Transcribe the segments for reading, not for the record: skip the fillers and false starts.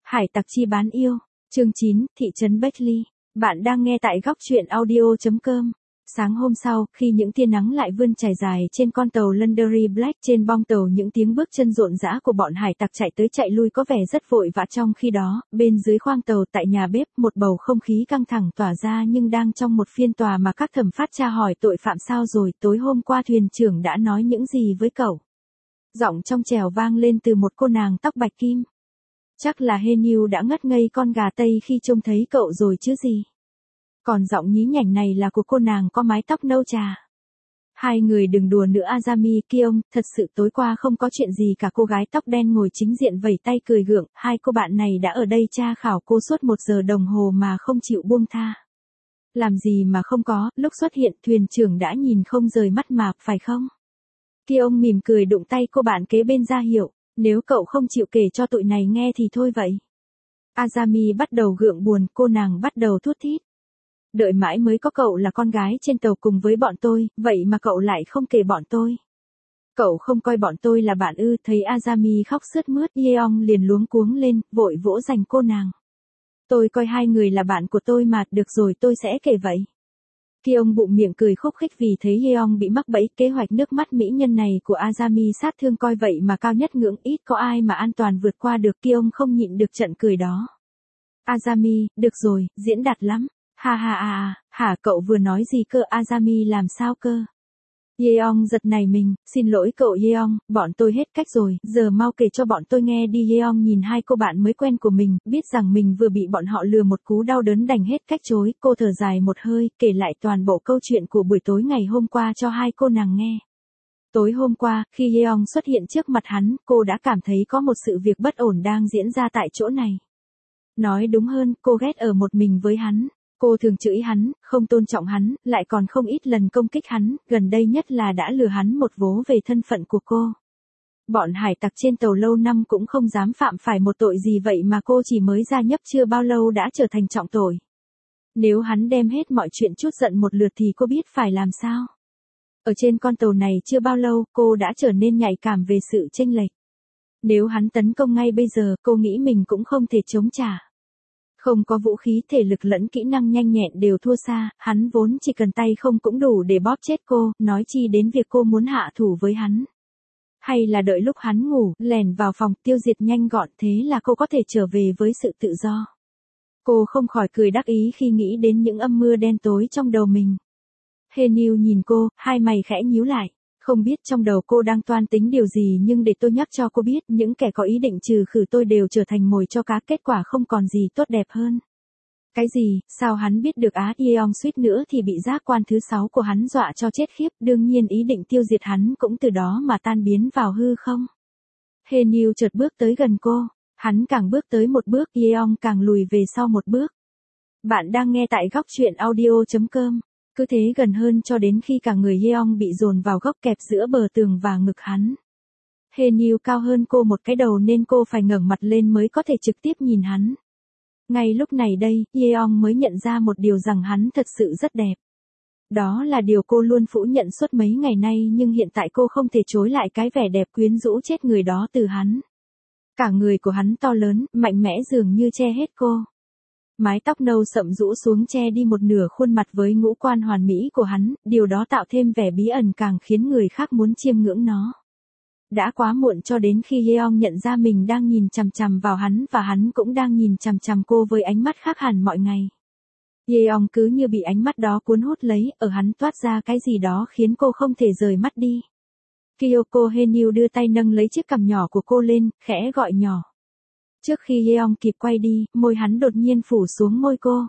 Hải tặc chi bán yêu, chương 9, thị trấn Beckley. Bạn đang nghe tại góc truyện audio.com. Sáng hôm sau, khi những tia nắng lại vươn trải dài trên con tàu Londonderry Black, trên bong tàu những tiếng bước chân rộn rã của bọn hải tặc chạy tới chạy lui có vẻ rất vội vã. Trong khi đó, bên dưới khoang tàu tại nhà bếp, một bầu không khí căng thẳng tỏa ra, nhưng đang trong một phiên tòa mà các thẩm phán tra hỏi tội phạm. Sao rồi, tối hôm qua thuyền trưởng đã nói những gì với cậu? Giọng trong trẻo vang lên từ một cô nàng tóc bạch kim. Chắc là Heniu đã ngất ngây con gà tây khi trông thấy cậu rồi chứ gì. Còn giọng nhí nhảnh này là của cô nàng có mái tóc nâu trà. Hai người đừng đùa nữa Azami Kiong, thật sự tối qua không có chuyện gì cả. Cô gái tóc đen ngồi chính diện vẩy tay cười gượng, hai cô bạn này đã ở đây tra khảo cô suốt 1 giờ đồng hồ mà không chịu buông tha. Làm gì mà không có, lúc xuất hiện thuyền trưởng đã nhìn không rời mắt mà, phải không? Kiong mỉm cười đụng tay cô bạn kế bên ra hiệu, nếu cậu không chịu kể cho tụi này nghe thì thôi vậy. Azami bắt đầu gượng buồn, cô nàng bắt đầu thút thít. Đợi mãi mới có cậu là con gái trên tàu cùng với bọn tôi, vậy mà cậu lại không kể bọn tôi. Cậu không coi bọn tôi là bạn ư? Thấy Azami khóc sướt mướt, Yeong liền luống cuống lên, vội vỗ giành cô nàng. Tôi coi hai người là bạn của tôi mà, được rồi tôi sẽ kể vậy. Kiong bụng miệng cười khúc khích vì thấy Yeong bị mắc bẫy. Kế hoạch nước mắt mỹ nhân này của Azami sát thương coi vậy mà cao nhất ngưỡng, ít có ai mà an toàn vượt qua được. Kiong không nhịn được trận cười đó. Azami, được rồi, diễn đạt lắm. Ha ha ha, hả cậu vừa nói gì cơ? Azami làm sao cơ? Yeong giật nảy mình, xin lỗi cậu Yeong, bọn tôi hết cách rồi, giờ mau kể cho bọn tôi nghe đi. Yeong nhìn hai cô bạn mới quen của mình, biết rằng mình vừa bị bọn họ lừa một cú đau đớn đành hết cách chối. Cô thở dài một hơi, kể lại toàn bộ câu chuyện của buổi tối ngày hôm qua cho hai cô nàng nghe. Tối hôm qua, khi Yeong xuất hiện trước mặt hắn, cô đã cảm thấy có một sự việc bất ổn đang diễn ra tại chỗ này. Nói đúng hơn, cô ghét ở một mình với hắn. Cô thường chửi hắn, không tôn trọng hắn, lại còn không ít lần công kích hắn, gần đây nhất là đã lừa hắn một vố về thân phận của cô. Bọn hải tặc trên tàu lâu năm cũng không dám phạm phải một tội gì vậy mà cô chỉ mới gia nhập chưa bao lâu đã trở thành trọng tội. Nếu hắn đem hết mọi chuyện trút giận một lượt thì cô biết phải làm sao? Ở trên con tàu này chưa bao lâu, cô đã trở nên nhạy cảm về sự chênh lệch. Nếu hắn tấn công ngay bây giờ, cô nghĩ mình cũng không thể chống trả. Không có vũ khí, thể lực lẫn kỹ năng nhanh nhẹn đều thua xa, hắn vốn chỉ cần tay không cũng đủ để bóp chết cô, nói chi đến việc cô muốn hạ thủ với hắn. Hay là đợi lúc hắn ngủ, lèn vào phòng, tiêu diệt nhanh gọn, thế là cô có thể trở về với sự tự do. Cô không khỏi cười đắc ý khi nghĩ đến những âm mưu đen tối trong đầu mình. Heniu nhìn cô, hai mày khẽ nhíu lại. Không biết trong đầu cô đang toan tính điều gì, nhưng để tôi nhắc cho cô biết, những kẻ có ý định trừ khử tôi đều trở thành mồi cho cá, kết quả không còn gì tốt đẹp hơn. Cái gì? Sao hắn biết được á? Yeong suýt nữa thì bị giác quan thứ 6 của hắn dọa cho chết khiếp, đương nhiên ý định tiêu diệt hắn cũng từ đó mà tan biến vào hư không. Heniu chợt bước tới gần cô, hắn càng bước tới một bước, Yeong càng lùi về sau một bước. Bạn đang nghe tại góc truyện audio.com. Cứ thế gần hơn cho đến khi cả người Yeong bị dồn vào góc kẹp giữa bờ tường và ngực hắn. Heniu cao hơn cô một cái đầu nên cô phải ngẩng mặt lên mới có thể trực tiếp nhìn hắn. Ngay lúc này đây, Yeong mới nhận ra một điều, rằng hắn thật sự rất đẹp. Đó là điều cô luôn phủ nhận suốt mấy ngày nay, nhưng hiện tại cô không thể chối lại cái vẻ đẹp quyến rũ chết người đó từ hắn. Cả người của hắn to lớn, mạnh mẽ dường như che hết cô. Mái tóc nâu sậm rũ xuống che đi một nửa khuôn mặt với ngũ quan hoàn mỹ của hắn, điều đó tạo thêm vẻ bí ẩn càng khiến người khác muốn chiêm ngưỡng nó. Đã quá muộn cho đến khi Yeong nhận ra mình đang nhìn chằm chằm vào hắn và hắn cũng đang nhìn chằm chằm cô với ánh mắt khác hẳn mọi ngày. Yeong cứ như bị ánh mắt đó cuốn hút lấy, ở hắn toát ra cái gì đó khiến cô không thể rời mắt đi. Kyoko Heniu đưa tay nâng lấy chiếc cằm nhỏ của cô lên, khẽ gọi nhỏ. Trước khi Yeong kịp quay đi, môi hắn đột nhiên phủ xuống môi cô.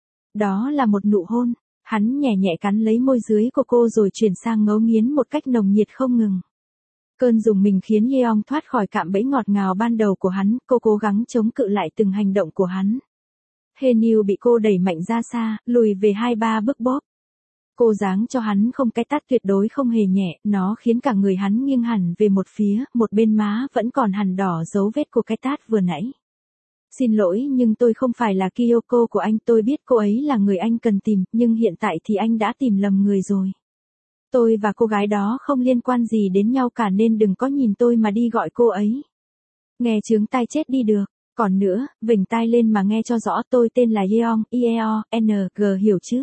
Đó là một nụ hôn, hắn nhẹ nhẹ cắn lấy môi dưới của cô rồi chuyển sang ngấu nghiến một cách nồng nhiệt không ngừng. Cơn rùng mình khiến Yeong thoát khỏi cạm bẫy ngọt ngào ban đầu của hắn, cô cố gắng chống cự lại từng hành động của hắn. Heniu bị cô đẩy mạnh ra xa, lùi về 2-3 bước bóp. Cô giáng cho hắn không cái tát tuyệt đối không hề nhẹ, nó khiến cả người hắn nghiêng hẳn về một phía, một bên má vẫn còn hằn đỏ dấu vết của cái tát vừa nãy. Xin lỗi nhưng tôi không phải là Kyoko của anh, tôi biết cô ấy là người anh cần tìm, nhưng hiện tại thì anh đã tìm lầm người rồi. Tôi và cô gái đó không liên quan gì đến nhau cả nên đừng có nhìn tôi mà đi gọi cô ấy. Nghe chướng tai chết đi được. Còn nữa, vểnh tai lên mà nghe cho rõ, tôi tên là Yeong, Yeong, hiểu chứ?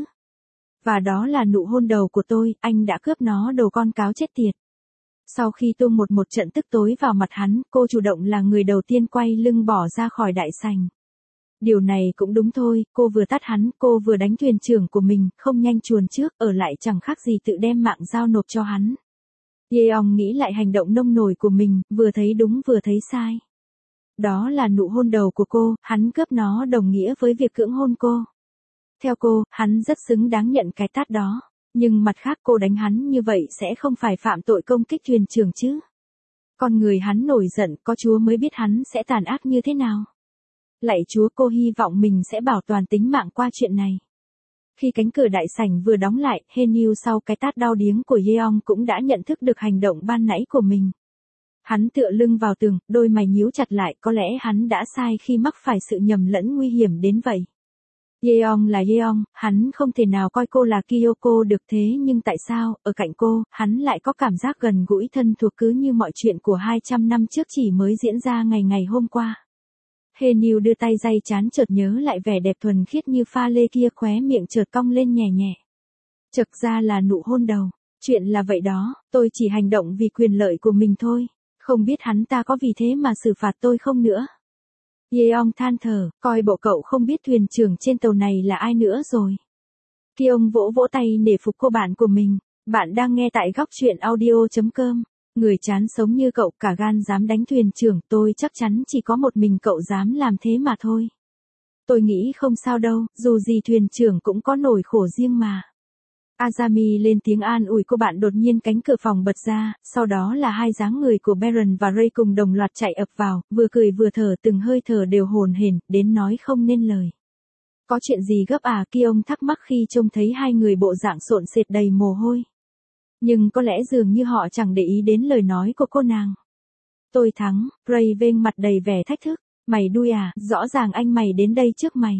Và đó là nụ hôn đầu của tôi, anh đã cướp nó, đồ con cáo chết tiệt. Sau khi tung một trận tức tối vào mặt hắn, cô chủ động là người đầu tiên quay lưng bỏ ra khỏi đại sảnh. Điều này cũng đúng thôi, cô vừa tát hắn, cô vừa đánh thuyền trưởng của mình, không nhanh chuồn trước, ở lại chẳng khác gì tự đem mạng giao nộp cho hắn. Yeong nghĩ lại hành động nông nổi của mình, vừa thấy đúng vừa thấy sai. Đó là nụ hôn đầu của cô, hắn cướp nó đồng nghĩa với việc cưỡng hôn cô. Theo cô, hắn rất xứng đáng nhận cái tát đó. Nhưng mặt khác cô đánh hắn như vậy sẽ không phải phạm tội công kích thuyền trưởng chứ. Con người hắn nổi giận, có Chúa mới biết hắn sẽ tàn ác như thế nào. Lạy Chúa, cô hy vọng mình sẽ bảo toàn tính mạng qua chuyện này. Khi cánh cửa đại sảnh vừa đóng lại, Hae-nil sau cái tát đau điếng của Yeong cũng đã nhận thức được hành động ban nãy của mình. Hắn tựa lưng vào tường, đôi mày nhíu chặt lại, có lẽ hắn đã sai khi mắc phải sự nhầm lẫn nguy hiểm đến vậy. Yeong là Yeong, hắn không thể nào coi cô là Kyoko được, thế nhưng tại sao, ở cạnh cô, hắn lại có cảm giác gần gũi thân thuộc, cứ như mọi chuyện của 200 năm trước chỉ mới diễn ra ngày hôm qua. Hae-nil đưa tay day trán, chợt nhớ lại vẻ đẹp thuần khiết như pha lê kia, khóe miệng chợt cong lên nhẹ nhẹ. Thực ra là nụ hôn đầu, chuyện là vậy đó, tôi chỉ hành động vì quyền lợi của mình thôi, không biết hắn ta có vì thế mà xử phạt tôi không nữa. Yeong than thở, coi bộ cậu không biết thuyền trưởng trên tàu này là ai nữa rồi. Kyung vỗ vỗ tay nể phục cô bạn của mình. Bạn đang nghe tại góc truyện audio.com. Người chán sống như cậu cả gan dám đánh thuyền trưởng, tôi chắc chắn chỉ có một mình cậu dám làm thế mà thôi. Tôi nghĩ không sao đâu, dù gì thuyền trưởng cũng có nỗi khổ riêng mà. Azami lên tiếng an ủi cô bạn, đột nhiên cánh cửa phòng bật ra, sau đó là hai dáng người của Baron và Ray cùng đồng loạt chạy ập vào, vừa cười vừa thở, từng hơi thở đều hồn hển, đến nói không nên lời. Có chuyện gì gấp à? Kyung thắc mắc khi trông thấy hai người bộ dạng xộn xệt đầy mồ hôi. Nhưng có lẽ dường như họ chẳng để ý đến lời nói của cô nàng. Tôi thắng, Ray vênh mặt đầy vẻ thách thức. Mày đuôi à, rõ ràng anh mày đến đây trước mày.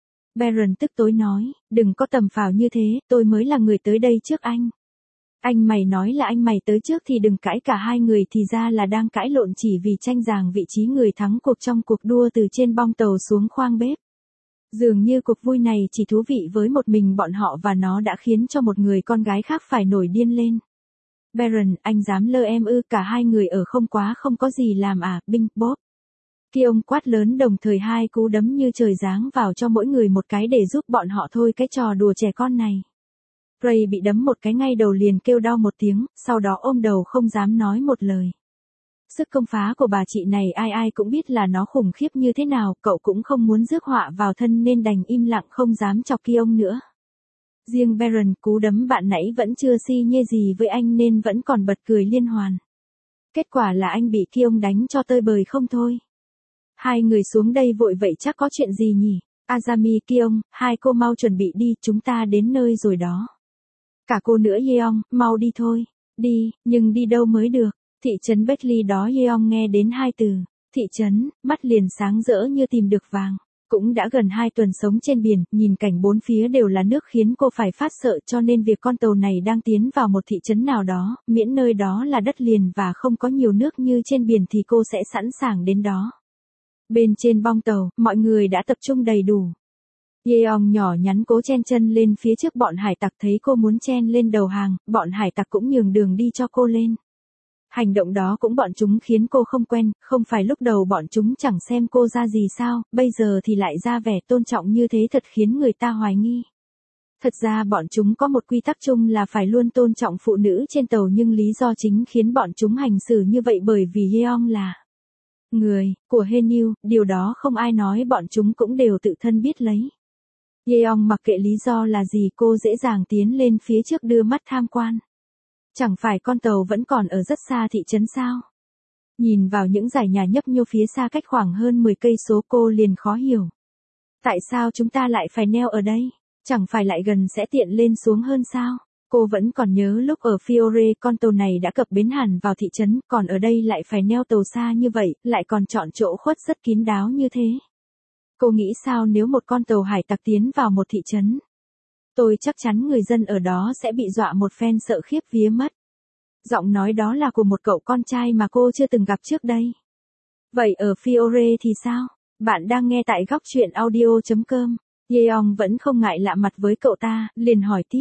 Baron tức tối nói, đừng có tầm phào như thế, tôi mới là người tới đây trước anh. Anh mày nói là anh mày tới trước thì đừng cãi, cả hai người thì ra là đang cãi lộn chỉ vì tranh giành vị trí người thắng cuộc trong cuộc đua từ trên bong tàu xuống khoang bếp. Dường như cuộc vui này chỉ thú vị với một mình bọn họ và nó đã khiến cho một người con gái khác phải nổi điên lên. Baron, anh dám lơ em ư? Cả hai người ở không có gì làm à? Binh, bóp. Kyung quát lớn, đồng thời hai cú đấm như trời giáng vào cho mỗi người một cái để giúp bọn họ thôi cái trò đùa trẻ con này. Ray bị đấm một cái ngay đầu liền kêu đau một tiếng, sau đó ôm đầu không dám nói một lời. Sức công phá của bà chị này ai cũng biết là nó khủng khiếp như thế nào, cậu cũng không muốn rước họa vào thân nên đành im lặng không dám chọc Kyung nữa. Riêng Baron, cú đấm bạn nãy vẫn chưa si nhê gì với anh nên vẫn còn bật cười liên hoàn. Kết quả là anh bị Kyung đánh cho tơi bời không thôi. Hai người xuống đây vội vậy chắc có chuyện gì nhỉ? Azami, Kyung, hai cô mau chuẩn bị đi, chúng ta đến nơi rồi đó. Cả cô nữa Yeong, mau đi thôi. Đi, nhưng đi đâu mới được? Thị trấn Beckley đó. Yeong nghe đến hai từ, thị trấn, mắt liền sáng rỡ như tìm được vàng. Cũng đã gần 2 tuần sống trên biển, nhìn cảnh bốn phía đều là nước khiến cô phải phát sợ, cho nên việc con tàu này đang tiến vào một thị trấn nào đó, miễn nơi đó là đất liền và không có nhiều nước như trên biển thì cô sẽ sẵn sàng đến đó. Bên trên bong tàu, mọi người đã tập trung đầy đủ. Yeong nhỏ nhắn cố chen chân lên phía trước bọn hải tặc, thấy cô muốn chen lên đầu hàng, bọn hải tặc cũng nhường đường đi cho cô lên. Hành động đó cũng bọn chúng khiến cô không quen, không phải lúc đầu bọn chúng chẳng xem cô ra gì sao, bây giờ thì lại ra vẻ tôn trọng như thế thật khiến người ta hoài nghi. Thật ra bọn chúng có một quy tắc chung là phải luôn tôn trọng phụ nữ trên tàu, nhưng lý do chính khiến bọn chúng hành xử như vậy bởi vì Yeong là người của Hae-nil, điều đó không ai nói, bọn chúng cũng đều tự thân biết lấy. Yeong mặc kệ lý do là gì, cô dễ dàng tiến lên phía trước đưa mắt tham quan. Chẳng phải con tàu vẫn còn ở rất xa thị trấn sao? Nhìn vào những dải nhà nhấp nhô phía xa cách khoảng hơn 10 cây số, cô liền khó hiểu. Tại sao chúng ta lại phải neo ở đây? Chẳng phải lại gần sẽ tiện lên xuống hơn sao? Cô vẫn còn nhớ lúc ở Fiore con tàu này đã cập bến hẳn vào thị trấn, còn ở đây lại phải neo tàu xa như vậy, lại còn chọn chỗ khuất rất kín đáo như thế. Cô nghĩ sao nếu một con tàu hải tặc tiến vào một thị trấn? Tôi chắc chắn người dân ở đó sẽ bị dọa một phen sợ khiếp vía mất. Giọng nói đó là của một cậu con trai mà cô chưa từng gặp trước đây. Vậy ở Fiore thì sao? Bạn đang nghe tại góc truyện audio.com. Yeong vẫn không ngại lạ mặt với cậu ta, liền hỏi tiếp.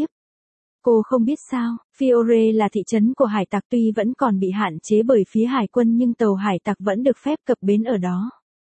Cô không biết sao, Fiore là thị trấn của hải tặc tuy vẫn còn bị hạn chế bởi phía hải quân nhưng tàu hải tặc vẫn được phép cập bến ở đó.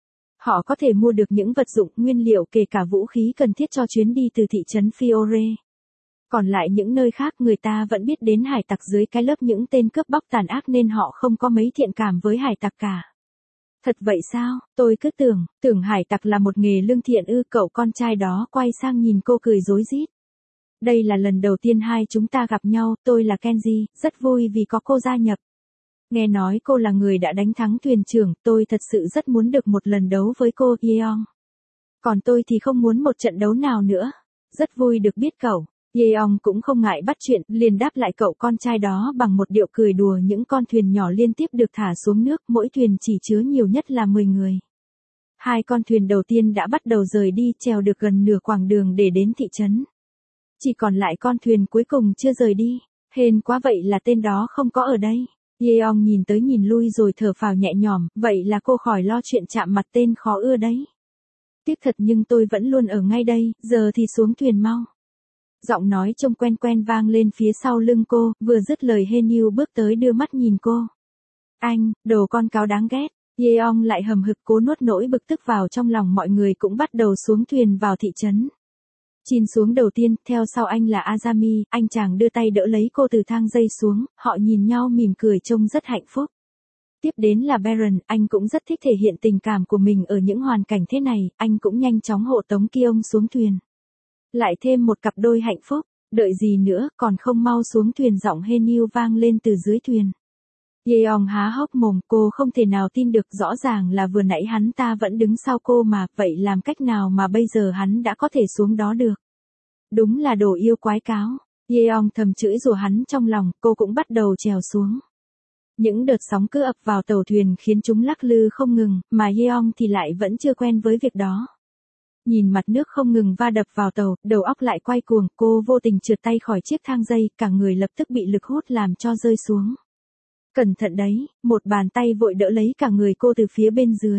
Họ có thể mua được những vật dụng nguyên liệu kể cả vũ khí cần thiết cho chuyến đi từ thị trấn Fiore. Còn lại những nơi khác người ta vẫn biết đến hải tặc dưới cái lớp những tên cướp bóc tàn ác nên họ không có mấy thiện cảm với hải tặc cả. Thật vậy sao, tôi cứ tưởng hải tặc là một nghề lương thiện ư. Cậu con trai đó quay sang nhìn cô cười rối rít. Đây là lần đầu tiên hai chúng ta gặp nhau, tôi là Kenji, rất vui vì có cô gia nhập. Nghe nói cô là người đã đánh thắng thuyền trưởng, tôi thật sự rất muốn được một lần đấu với cô Yeong. Còn tôi thì không muốn một trận đấu nào nữa. Rất vui được biết cậu. Yeong cũng không ngại bắt chuyện, liền đáp lại cậu con trai đó bằng một điệu cười đùa. Những con thuyền nhỏ liên tiếp được thả xuống nước, mỗi thuyền chỉ chứa nhiều nhất là 10 người. Hai con thuyền đầu tiên đã bắt đầu rời đi, trèo được gần nửa quãng đường để đến thị trấn. Chỉ còn lại con thuyền cuối cùng chưa rời đi. Hên quá, vậy là tên đó không có ở đây. Yeong nhìn tới nhìn lui rồi thở phào nhẹ nhõm, vậy là cô khỏi lo chuyện chạm mặt tên khó ưa đấy. Tiếc thật nhưng tôi vẫn luôn ở ngay đây, giờ thì xuống thuyền mau. Giọng nói trông quen quen vang lên phía sau lưng cô, vừa dứt lời Heniu bước tới đưa mắt nhìn cô. Anh, đồ con cáo đáng ghét. Yeong lại hầm hực cố nuốt nỗi bực tức vào trong lòng. Mọi người cũng bắt đầu xuống thuyền vào thị trấn. Chin xuống đầu tiên, theo sau anh là Azami, anh chàng đưa tay đỡ lấy cô từ thang dây xuống, họ nhìn nhau mỉm cười trông rất hạnh phúc. Tiếp đến là Baron, anh cũng rất thích thể hiện tình cảm của mình ở những hoàn cảnh thế này, anh cũng nhanh chóng hộ tống Kyung xuống thuyền. Lại thêm một cặp đôi hạnh phúc, đợi gì nữa, còn không mau xuống thuyền. Giọng Heniu vang lên từ dưới thuyền. Yeong há hốc mồm, cô không thể nào tin được, rõ ràng là vừa nãy hắn ta vẫn đứng sau cô mà, vậy làm cách nào mà bây giờ hắn đã có thể xuống đó được? Đúng là đồ yêu quái cáo. Yeong thầm chửi rủa hắn trong lòng, cô cũng bắt đầu trèo xuống. Những đợt sóng cứ ập vào tàu thuyền khiến chúng lắc lư không ngừng, mà Yeong thì lại vẫn chưa quen với việc đó. Nhìn mặt nước không ngừng va đập vào tàu, đầu óc lại quay cuồng, cô vô tình trượt tay khỏi chiếc thang dây, cả người lập tức bị lực hút làm cho rơi xuống. Cẩn thận đấy, một bàn tay vội đỡ lấy cả người cô từ phía bên dưới.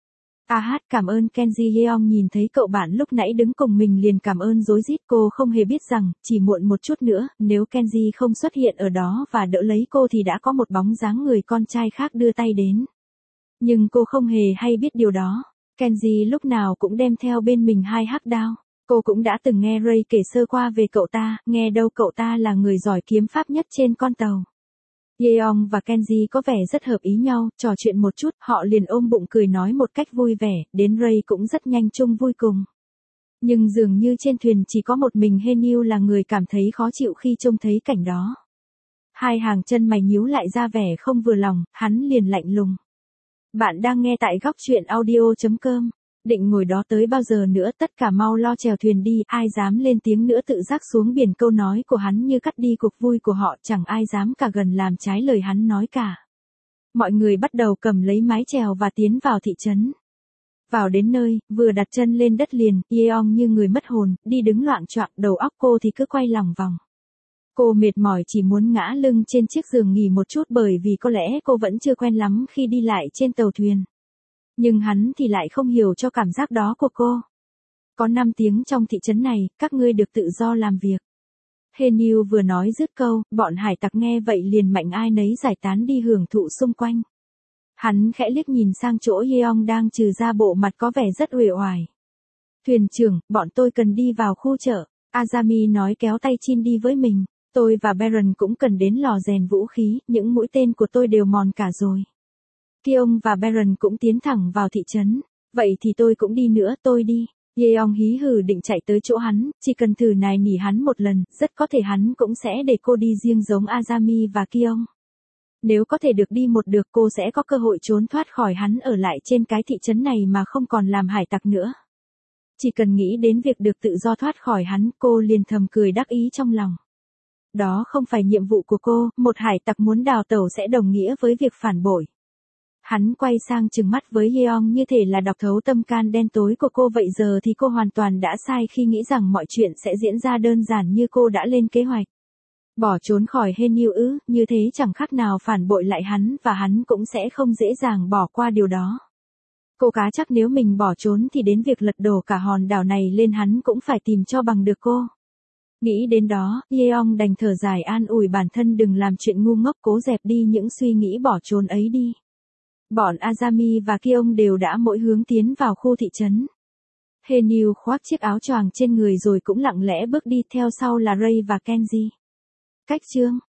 Cảm ơn Kenji. Yeong nhìn thấy cậu bạn lúc nãy đứng cùng mình liền cảm ơn rối rít. Cô không hề biết rằng, chỉ muộn một chút nữa, nếu Kenji không xuất hiện ở đó và đỡ lấy cô thì đã có một bóng dáng người con trai khác đưa tay đến. Nhưng cô không hề hay biết điều đó. Kenji lúc nào cũng đem theo bên mình hai hắc đao. Cô cũng đã từng nghe Ray kể sơ qua về cậu ta, nghe đâu cậu ta là người giỏi kiếm pháp nhất trên con tàu. Yeong và Kenji có vẻ rất hợp ý nhau, trò chuyện một chút, họ liền ôm bụng cười nói một cách vui vẻ, đến Ray cũng rất nhanh chung vui cùng. Nhưng dường như trên thuyền chỉ có một mình Heniu là người cảm thấy khó chịu khi trông thấy cảnh đó. Hai hàng chân mày nhíu lại ra vẻ không vừa lòng, hắn liền lạnh lùng. Bạn đang nghe tại góc truyện audio.com. Định ngồi đó tới bao giờ nữa, tất cả mau lo chèo thuyền đi, ai dám lên tiếng nữa tự giác xuống biển. Câu nói của hắn như cắt đi cuộc vui của họ, chẳng ai dám cả gần làm trái lời hắn nói cả. Mọi người bắt đầu cầm lấy mái chèo và tiến vào thị trấn. Vào đến nơi, vừa đặt chân lên đất liền, Yeong như người mất hồn, đi đứng loạng choạng, đầu óc cô thì cứ quay lòng vòng. Cô mệt mỏi chỉ muốn ngã lưng trên chiếc giường nghỉ một chút bởi vì có lẽ cô vẫn chưa quen lắm khi đi lại trên tàu thuyền. Nhưng hắn thì lại không hiểu cho cảm giác đó của cô. Có 5 tiếng trong thị trấn này, các ngươi được tự do làm việc. Heniu vừa nói dứt câu, bọn hải tặc nghe vậy liền mạnh ai nấy giải tán đi hưởng thụ xung quanh. Hắn khẽ liếc nhìn sang chỗ Yeong đang trừ ra bộ mặt có vẻ rất uể oải. Thuyền trưởng, bọn tôi cần đi vào khu chợ. Azami nói kéo tay Chin đi với mình. Tôi và Baron cũng cần đến lò rèn vũ khí, những mũi tên của tôi đều mòn cả rồi. Kyung và Baron cũng tiến thẳng vào thị trấn. Vậy thì tôi cũng đi nữa, tôi đi. Yeong hí hử định chạy tới chỗ hắn, chỉ cần thử nài nỉ hắn một lần, rất có thể hắn cũng sẽ để cô đi riêng giống Azami và Kyung. Nếu có thể được đi một được cô sẽ có cơ hội trốn thoát khỏi hắn ở lại trên cái thị trấn này mà không còn làm hải tặc nữa. Chỉ cần nghĩ đến việc được tự do thoát khỏi hắn, cô liền thầm cười đắc ý trong lòng. Đó không phải nhiệm vụ của cô, một hải tặc muốn đào tẩu sẽ đồng nghĩa với việc phản bội. Hắn quay sang trừng mắt với Yeong như thể là đọc thấu tâm can đen tối của cô. Vậy giờ thì cô hoàn toàn đã sai khi nghĩ rằng mọi chuyện sẽ diễn ra đơn giản như cô đã lên kế hoạch. Bỏ trốn khỏi Heniu ư, như thế chẳng khác nào phản bội lại hắn và hắn cũng sẽ không dễ dàng bỏ qua điều đó. Cô cá chắc nếu mình bỏ trốn thì đến việc lật đổ cả hòn đảo này lên hắn cũng phải tìm cho bằng được cô. Nghĩ đến đó, Yeong đành thở dài an ủi bản thân đừng làm chuyện ngu ngốc, cố dẹp đi những suy nghĩ bỏ trốn ấy đi. Bọn Azami và Kiong đều đã mỗi hướng tiến vào khu thị trấn. Hae-nil khoác chiếc áo choàng trên người rồi cũng lặng lẽ bước đi, theo sau là Ray và Kenji. Cách chương